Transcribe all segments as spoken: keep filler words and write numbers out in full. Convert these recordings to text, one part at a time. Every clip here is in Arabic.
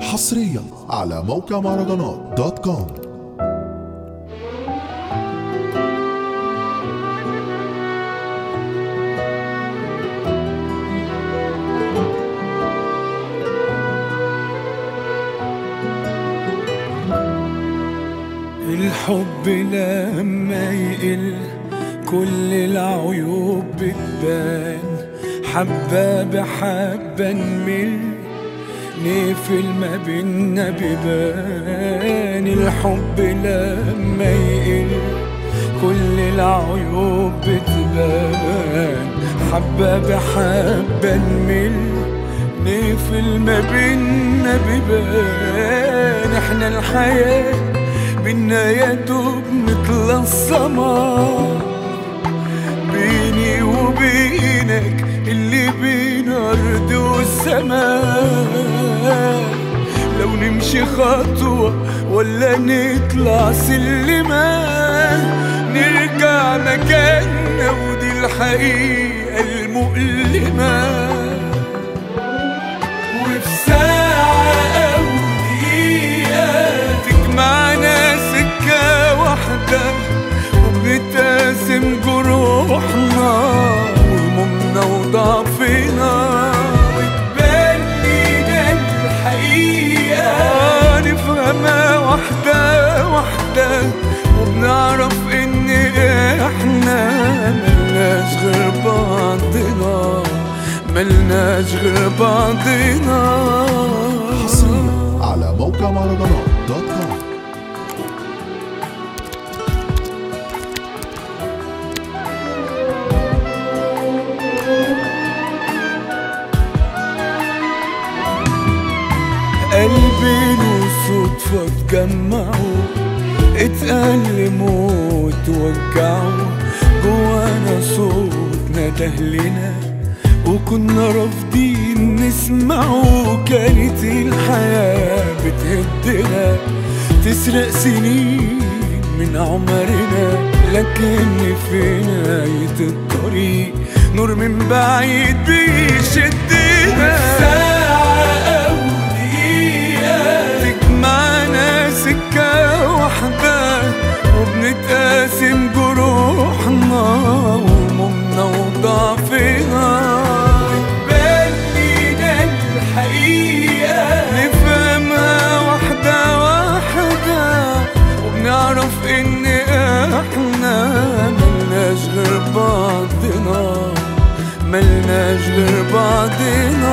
حصريا على موقع مهرجانات دوت كوم. الحب لما يقل كل العيوب بتبان، حبة بحبة نمل نقفل ما بينا بيبان. الحب لما يقل كل العيوب بتبان، حبة بحبة نمل نقفل ما بينا بيبان. احنا الحياة بينا يا دوب مثل السماء، بيني وبينك اللي بين أرض والسماء. لو نمشي خطوة ولا نطلع سلمة نرجع مكاننا، ودي الحقيقة المؤلمة. وفي ساعة أو دقيقة تجمعنا سكة واحدة، وبنتقاسم جروحنا وهمومنا وضعفنا، وتبان لينا الحقيقة نفهمها واحدة واحدة، وبنعرف إن إحنا ملناش غير بعضنا، ملناش غير بعضنا. حصريا على موقع مهرجانات دوت كوم. قلبين وصدفة اتجمعوا، اتألموا وتوجعوا، جوانا صوت ندهلنا وكنا رافضين نسمعه. كانت الحياة بتهدنا تسرق سنين من عمرنا، لكن في نهاية الطريق نور من بعيد بيشدنا. ساعة أو دقيقة تجمعنا سكة واحدة، وبنتقاسم جروحنا وهمومنا وضعفنا، وتبان لينا الحقيقة نفهمها واحدة واحدة، وبنعرف إن إحنا ملناش غير بعضنا، ملناش غير بعضنا.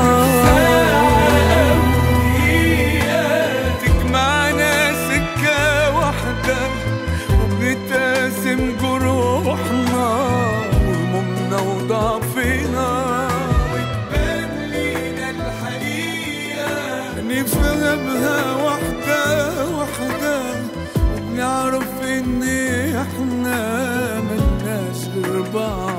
تجمعنا سكة واحدة، وبنتقاسم جروحنا وهمومنا وضعفنا، وتبان لينا الحقيقة نفهمها واحدة واحدة، وبنعرف إن إحنا ملناش غير بعض.